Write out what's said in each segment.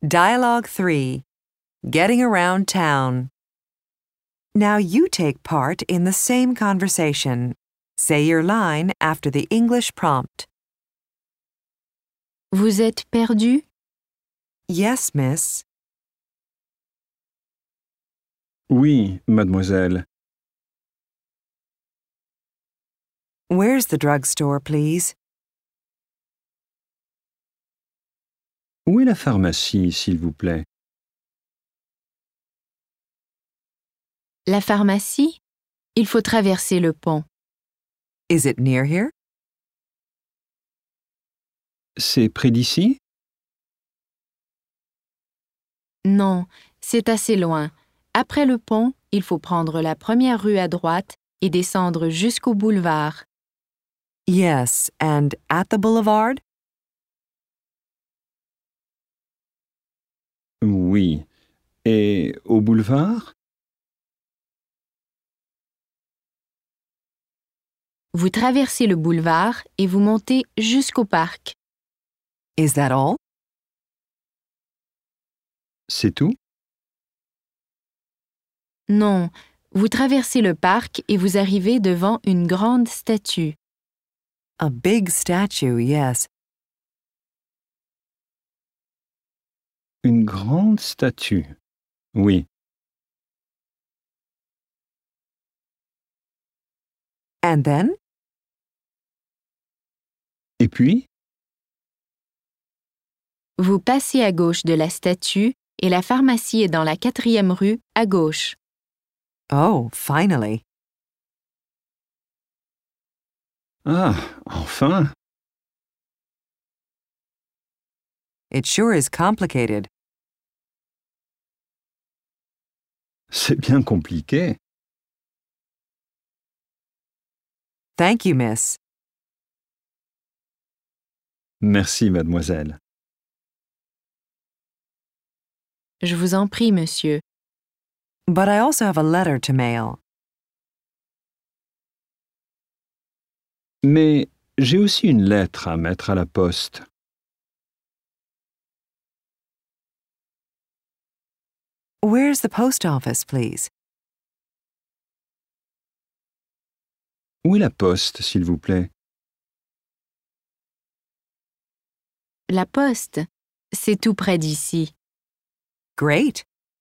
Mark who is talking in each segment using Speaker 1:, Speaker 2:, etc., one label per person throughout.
Speaker 1: Dialogue 3. Getting around town. Now you take part in the same conversation. Say your line after the English prompt.
Speaker 2: Vous êtes perdu?
Speaker 1: Yes, miss.
Speaker 3: Oui, mademoiselle.
Speaker 1: Where's the drugstore, please?
Speaker 3: Où est la pharmacie, s'il vous plaît?
Speaker 2: La pharmacie? Il faut traverser le pont.
Speaker 1: Is it near here?
Speaker 3: C'est près d'ici?
Speaker 2: Non, c'est assez loin. Après le pont, il faut prendre la première rue à droite et descendre jusqu'au boulevard.
Speaker 1: Yes, and at the boulevard?
Speaker 3: Oui. Et au boulevard?
Speaker 2: Vous traversez le boulevard et vous montez jusqu'au parc.
Speaker 1: Is that all?
Speaker 3: C'est tout?
Speaker 2: Non, vous traversez le parc et vous arrivez devant une grande statue.
Speaker 1: A big statue, yes.
Speaker 3: Une grande statue. Oui.
Speaker 1: And then?
Speaker 3: Et puis?
Speaker 2: Vous passez à gauche de la statue et la pharmacie est dans la 4e rue à gauche.
Speaker 1: Oh, finally.
Speaker 3: Ah, enfin!
Speaker 1: It sure is complicated.
Speaker 3: C'est bien compliqué.
Speaker 1: Thank you, miss.
Speaker 3: Merci, mademoiselle.
Speaker 2: Je vous en prie, monsieur.
Speaker 1: But I also have a letter to mail.
Speaker 3: Mais j'ai aussi une lettre à mettre à la poste.
Speaker 1: Where's the post office, please?
Speaker 3: Où est la poste, s'il vous plaît?
Speaker 2: La poste, c'est tout près d'ici.
Speaker 1: Great.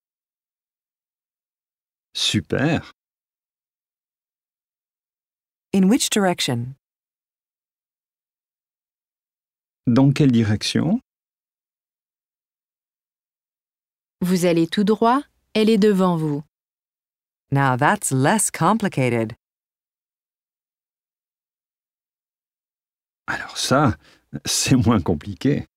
Speaker 3: Super.
Speaker 1: In which direction?
Speaker 3: Dans quelle direction?
Speaker 2: Vous allez tout droit, elle est devant vous.
Speaker 1: Now that's less complicated.
Speaker 3: Alors ça, c'est moins compliqué.